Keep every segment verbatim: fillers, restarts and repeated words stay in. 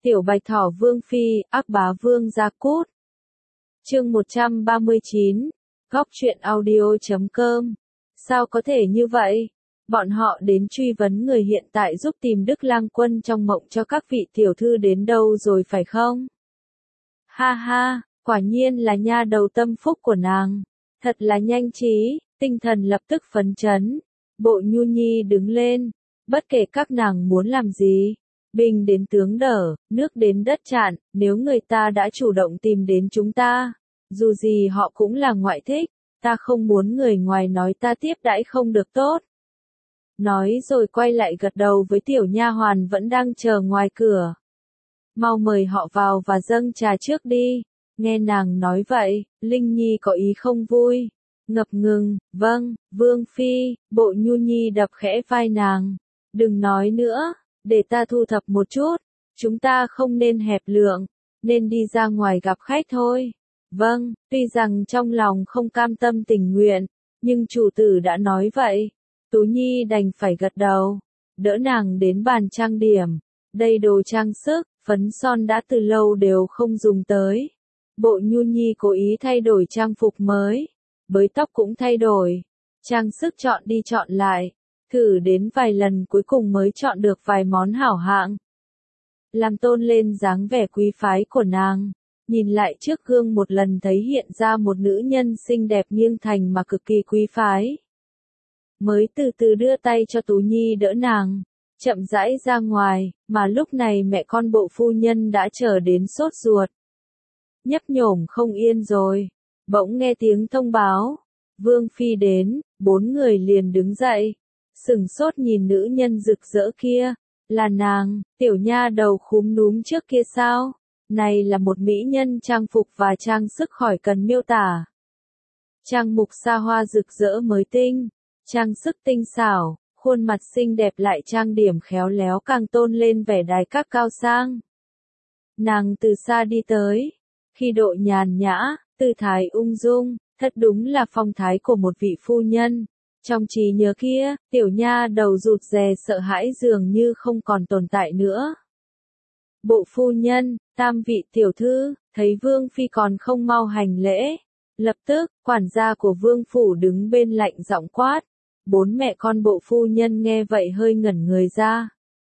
Tiểu Bạch Thỏ Vương Phi, ác bá Vương Gia Cút. Chương một trăm ba mươi chín, góc truyện audio chấm com. Sao có thể như vậy? Bọn họ đến truy vấn người hiện tại giúp tìm Đức Lang Quân trong mộng cho các vị tiểu thư đến đâu rồi phải không? Ha ha, quả nhiên là nha đầu tâm phúc của nàng. Thật là nhanh trí, tinh thần lập tức phấn chấn. Bộ Nhu Nhi đứng lên, bất kể các nàng muốn làm gì. Binh đến tướng đỡ, nước đến đất chặn, nếu người ta đã chủ động tìm đến chúng ta, dù gì họ cũng là ngoại thích, ta không muốn người ngoài nói ta tiếp đãi không được tốt. Nói rồi quay lại gật đầu với tiểu nha hoàn vẫn đang chờ ngoài cửa. Mau mời họ vào và dâng trà trước đi. Nghe nàng nói vậy, Linh Nhi có ý không vui. Ngập ngừng, vâng, Vương Phi, Bộ Nhu Nhi đập khẽ vai nàng. Đừng nói nữa. Để ta thu thập một chút, chúng ta không nên hẹp lượng, nên đi ra ngoài gặp khách thôi. Vâng, tuy rằng trong lòng không cam tâm tình nguyện, nhưng chủ tử đã nói vậy. Tú Nhi đành phải gật đầu, đỡ nàng đến bàn trang điểm. Đây đồ trang sức, phấn son đã từ lâu đều không dùng tới. Bộ Nhu Nhi cố ý thay đổi trang phục mới, bới tóc cũng thay đổi, trang sức chọn đi chọn lại. Thử đến vài lần cuối cùng mới chọn được vài món hảo hạng. Làm tôn lên dáng vẻ quý phái của nàng. Nhìn lại trước gương một lần thấy hiện ra một nữ nhân xinh đẹp nghiêng thành mà cực kỳ quý phái. Mới từ từ đưa tay cho Tú Nhi đỡ nàng. Chậm rãi ra ngoài, mà lúc này mẹ con bộ phu nhân đã chờ đến sốt ruột. Nhấp nhổm không yên rồi. Bỗng nghe tiếng thông báo. Vương Phi đến, bốn người liền đứng dậy. Sừng sốt nhìn nữ nhân rực rỡ kia, là nàng, tiểu nha đầu khúm núm trước kia sao? Này là một mỹ nhân trang phục và trang sức khỏi cần miêu tả. Trang mục xa hoa rực rỡ mới tinh, trang sức tinh xảo, khuôn mặt xinh đẹp lại trang điểm khéo léo càng tôn lên vẻ đài các cao sang. Nàng từ xa đi tới, khi độ nhàn nhã, tư thái ung dung, thật đúng là phong thái của một vị phu nhân. Trong trí nhớ kia, tiểu nha đầu rụt rè sợ hãi dường như không còn tồn tại nữa. Bộ phu nhân, tam vị tiểu thư, thấy Vương Phi còn không mau hành lễ. Lập tức, quản gia của Vương Phủ đứng bên lạnh giọng quát. Bốn mẹ con bộ phu nhân nghe vậy hơi ngẩn người ra.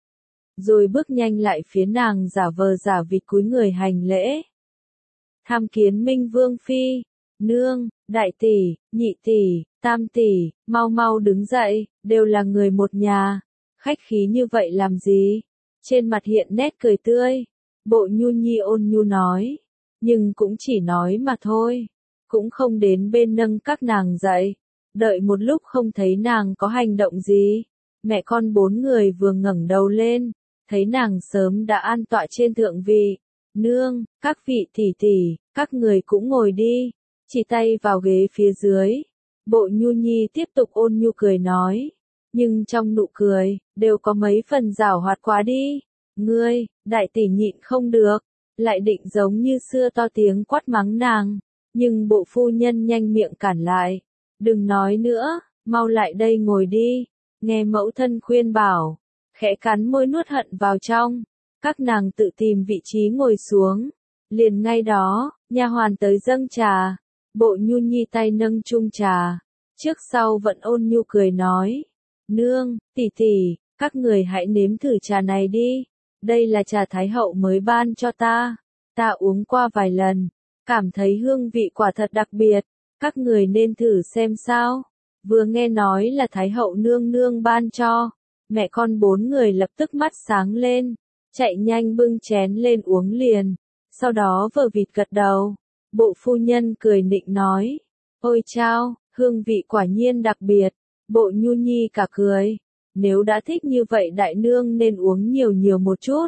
Rồi bước nhanh lại phía nàng giả vờ giả vịt cúi người hành lễ. Tham kiến Minh Vương Phi, nương, đại tỷ, nhị tỷ, tam tỷ, mau mau đứng dậy, đều là người một nhà. Khách khí như vậy làm gì? Trên mặt hiện nét cười tươi. Bộ Nhu Nhi ôn nhu nói. Nhưng cũng chỉ nói mà thôi. Cũng không đến bên nâng các nàng dậy. Đợi một lúc không thấy nàng có hành động gì. Mẹ con bốn người vừa ngẩng đầu lên. Thấy nàng sớm đã an tọa trên thượng vị. Nương, các vị tỷ tỷ, các người cũng ngồi đi. Chỉ tay vào ghế phía dưới. Bộ Nhu Nhi tiếp tục ôn nhu cười nói. Nhưng trong nụ cười, đều có mấy phần giảo hoạt quá đi. Ngươi, đại tỷ nhịn không được. Lại định giống như xưa to tiếng quát mắng nàng. Nhưng bộ phu nhân nhanh miệng cản lại. Đừng nói nữa, mau lại đây ngồi đi. Nghe mẫu thân khuyên bảo. Khẽ cắn môi nuốt hận vào trong. Các nàng tự tìm vị trí ngồi xuống. Liền ngay đó, nha hoàn tới dâng trà. Bộ Nhu Nhi tay nâng chung trà, trước sau vẫn ôn nhu cười nói. Nương, tỷ tỷ, các người hãy nếm thử trà này đi. Đây là trà Thái Hậu mới ban cho ta. Ta uống qua vài lần, cảm thấy hương vị quả thật đặc biệt. Các người nên thử xem sao. Vừa nghe nói là Thái Hậu nương nương ban cho. Mẹ con bốn người lập tức mắt sáng lên. Chạy nhanh bưng chén lên uống liền. Sau đó vờ vịt gật đầu. Bộ phu nhân cười nịnh nói. Ôi chao, hương vị quả nhiên đặc biệt. Bộ Nhu Nhi cả cười. Nếu đã thích như vậy đại nương nên uống nhiều nhiều một chút.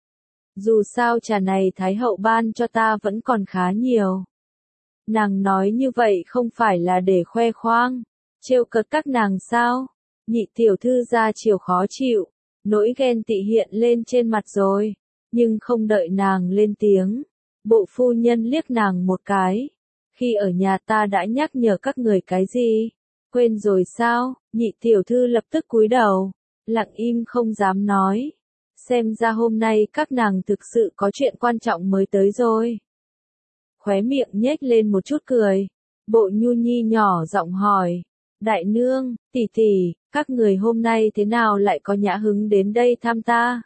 Dù sao trà này Thái Hậu ban cho ta vẫn còn khá nhiều. Nàng nói như vậy không phải là để khoe khoang. Trêu cợt các nàng sao? Nhị tiểu thư ra chiều khó chịu. Nỗi ghen tị hiện lên trên mặt rồi. Nhưng không đợi nàng lên tiếng. Bộ phu nhân liếc nàng một cái. Khi ở nhà ta đã nhắc nhở các người cái gì? Quên rồi sao? Nhị tiểu thư lập tức cúi đầu. Lặng im không dám nói. xem ra hôm nay các nàng thực sự có chuyện quan trọng mới tới rồi. Khóe miệng nhếch lên một chút cười, Bộ Nhu Nhi nhỏ giọng hỏi, đại nương, tỷ tỷ, các người hôm nay thế nào lại có nhã hứng đến đây thăm ta?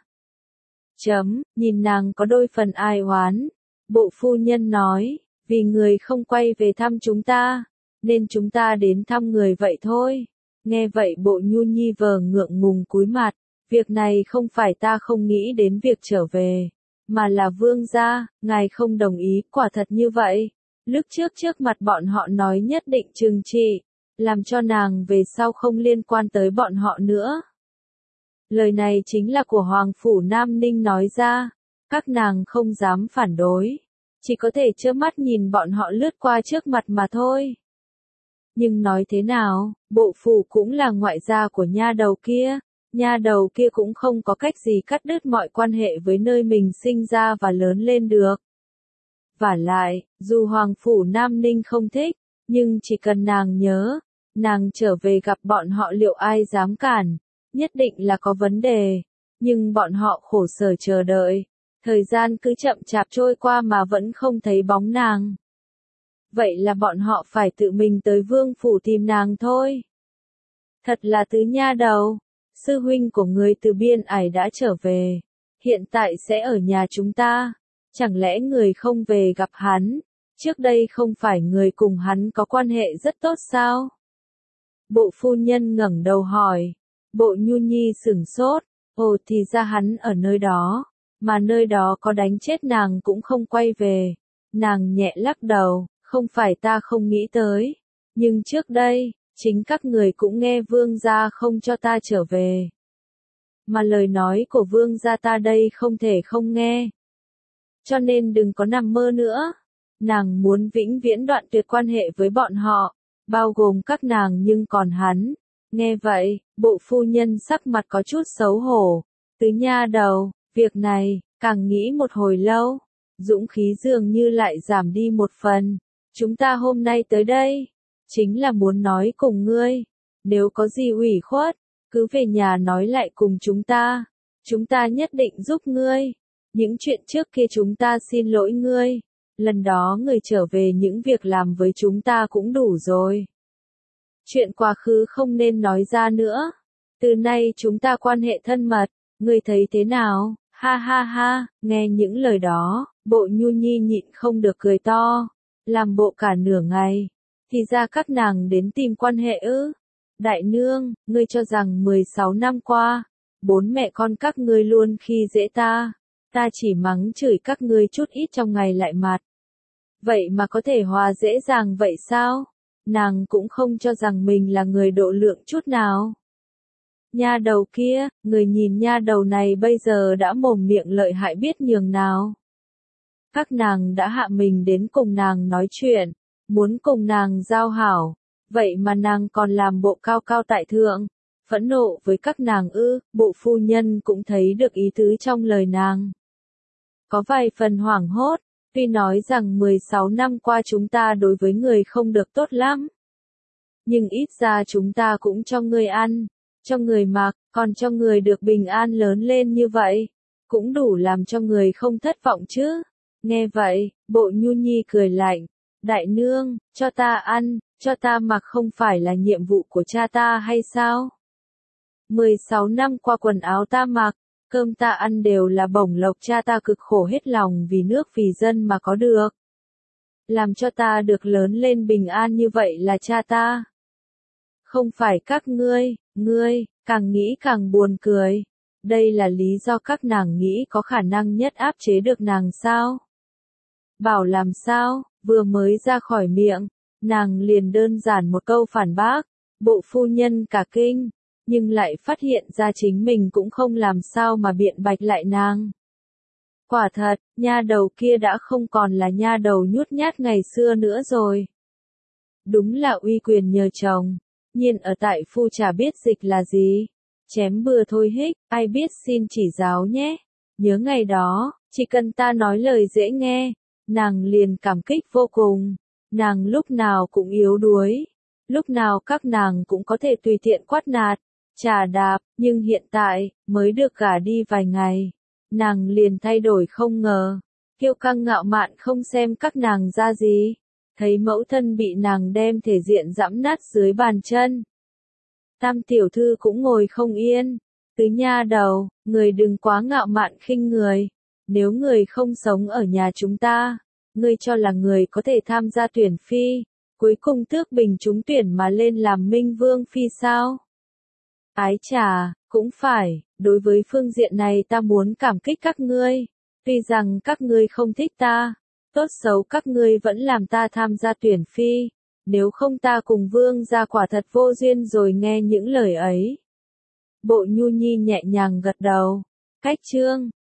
Chấm, nhìn nàng có đôi phần ai oán, bộ phu nhân nói, vì người không quay về thăm chúng ta, nên chúng ta đến thăm người vậy thôi. Nghe vậy Bộ Nhu Nhi vờ ngượng ngùng cúi mặt, việc này không phải ta không nghĩ đến việc trở về, mà là vương gia, ngài không đồng ý, quả thật như vậy. Lúc trước trước mặt bọn họ nói nhất định trừng trị, làm cho nàng về sau không liên quan tới bọn họ nữa. Lời này chính là của Hoàng Phủ Nam Ninh nói ra, các nàng không dám phản đối, chỉ có thể trơ mắt nhìn bọn họ lướt qua trước mặt mà thôi. Nhưng nói thế nào, bộ phủ cũng là ngoại gia của nha đầu kia, nha đầu kia cũng không có cách gì cắt đứt mọi quan hệ với nơi mình sinh ra và lớn lên được. Vả lại, dù Hoàng Phủ Nam Ninh không thích, nhưng chỉ cần nàng nhớ, nàng trở về gặp bọn họ liệu ai dám cản, nhất định là có vấn đề, nhưng bọn họ khổ sở chờ đợi, thời gian cứ chậm chạp trôi qua mà vẫn không thấy bóng nàng. Vậy là bọn họ phải tự mình tới vương phủ tìm nàng thôi. Thật là tứ nha đầu, sư huynh của người từ biên ải đã trở về, hiện tại sẽ ở nhà chúng ta, chẳng lẽ người không về gặp hắn, trước đây không phải người cùng hắn có quan hệ rất tốt sao? Bộ phu nhân ngẩng đầu hỏi, Bộ Nhu Nhi sửng sốt, ồ thì ra hắn ở nơi đó, mà nơi đó có đánh chết nàng cũng không quay về. Nàng nhẹ lắc đầu, không phải ta không nghĩ tới, nhưng trước đây, chính các người cũng nghe vương gia không cho ta trở về. Mà lời nói của vương gia ta đây không thể không nghe. Cho nên đừng có nằm mơ nữa. Nàng muốn vĩnh viễn đoạn tuyệt quan hệ với bọn họ, bao gồm các nàng nhưng còn hắn. Nghe vậy, bộ phu nhân sắc mặt có chút xấu hổ. Tứ nha đầu, việc này, càng nghĩ một hồi lâu, dũng khí dường như lại giảm đi một phần. Chúng ta hôm nay tới đây, chính là muốn nói cùng ngươi. Nếu có gì ủy khuất, cứ về nhà nói lại cùng chúng ta. Chúng ta nhất định giúp ngươi. Những chuyện trước kia chúng ta xin lỗi ngươi. Lần đó người trở về những việc làm với chúng ta cũng đủ rồi. Chuyện quá khứ không nên nói ra nữa. Từ nay chúng ta quan hệ thân mật, ngươi thấy thế nào? Ha ha ha, nghe những lời đó, Bộ Nhu Nhi nhịn không được cười to, làm bộ cả nửa ngày. Thì ra các nàng đến tìm quan hệ ư? Đại nương, ngươi cho rằng mười sáu năm qua, bốn mẹ con các ngươi luôn khi dễ ta, ta chỉ mắng chửi các ngươi chút ít trong ngày lại mặt. Vậy mà có thể hòa dễ dàng vậy sao? Nàng cũng không cho rằng mình là người độ lượng chút nào. Nha đầu kia, người nhìn nha đầu này bây giờ đã mồm miệng lợi hại biết nhường nào. Các nàng đã hạ mình đến cùng nàng nói chuyện, muốn cùng nàng giao hảo, vậy mà nàng còn làm bộ cao cao tại thượng, phẫn nộ với các nàng ư? Bộ phu nhân cũng thấy được ý tứ trong lời nàng. Có vài phần hoảng hốt, tuy nói rằng mười sáu năm qua chúng ta đối với người không được tốt lắm. Nhưng ít ra chúng ta cũng cho người ăn, cho người mặc, còn cho người được bình an lớn lên như vậy, cũng đủ làm cho người không thất vọng chứ. Nghe vậy, Bộ Nhu Nhi cười lạnh, đại nương, cho ta ăn, cho ta mặc không phải là nhiệm vụ của cha ta hay sao? mười sáu năm qua quần áo ta mặc, cơm ta ăn đều là bổng lộc cha ta cực khổ hết lòng vì nước vì dân mà có được. Làm cho ta được lớn lên bình an như vậy là cha ta. Không phải các ngươi, ngươi, càng nghĩ càng buồn cười. Đây là lý do các nàng nghĩ có khả năng nhất áp chế được nàng sao? Bảo làm sao, vừa mới ra khỏi miệng, nàng liền đơn giản một câu phản bác, bộ phu nhân cả kinh, nhưng lại phát hiện ra chính mình cũng không làm sao mà biện bạch lại nàng. Quả thật, nha đầu kia đã không còn là nha đầu nhút nhát ngày xưa nữa rồi. Đúng là uy quyền nhờ chồng, nhiên ở tại phu chả biết dịch là gì. Chém bừa thôi hích, ai biết xin chỉ giáo nhé. Nhớ ngày đó, chỉ cần ta nói lời dễ nghe, nàng liền cảm kích vô cùng. Nàng lúc nào cũng yếu đuối, lúc nào các nàng cũng có thể tùy tiện quát nạt, trà đạp, nhưng hiện tại, mới được gả đi vài ngày, nàng liền thay đổi không ngờ, kiêu căng ngạo mạn không xem các nàng ra gì, thấy mẫu thân bị nàng đem thể diện giẫm nát dưới bàn chân. Tam tiểu thư cũng ngồi không yên, tứ nha đầu, người đừng quá ngạo mạn khinh người, nếu người không sống ở nhà chúng ta, ngươi cho là người có thể tham gia tuyển phi, cuối cùng tước bình trúng tuyển mà lên làm minh vương phi sao? Ái chà, cũng phải, đối với phương diện này ta muốn cảm kích các ngươi, tuy rằng các ngươi không thích ta, tốt xấu các ngươi vẫn làm ta tham gia tuyển phi, nếu không ta cùng vương gia quả thật vô duyên rồi nghe những lời ấy. Bộ Nhu Nhi nhẹ nhàng gật đầu, cách chương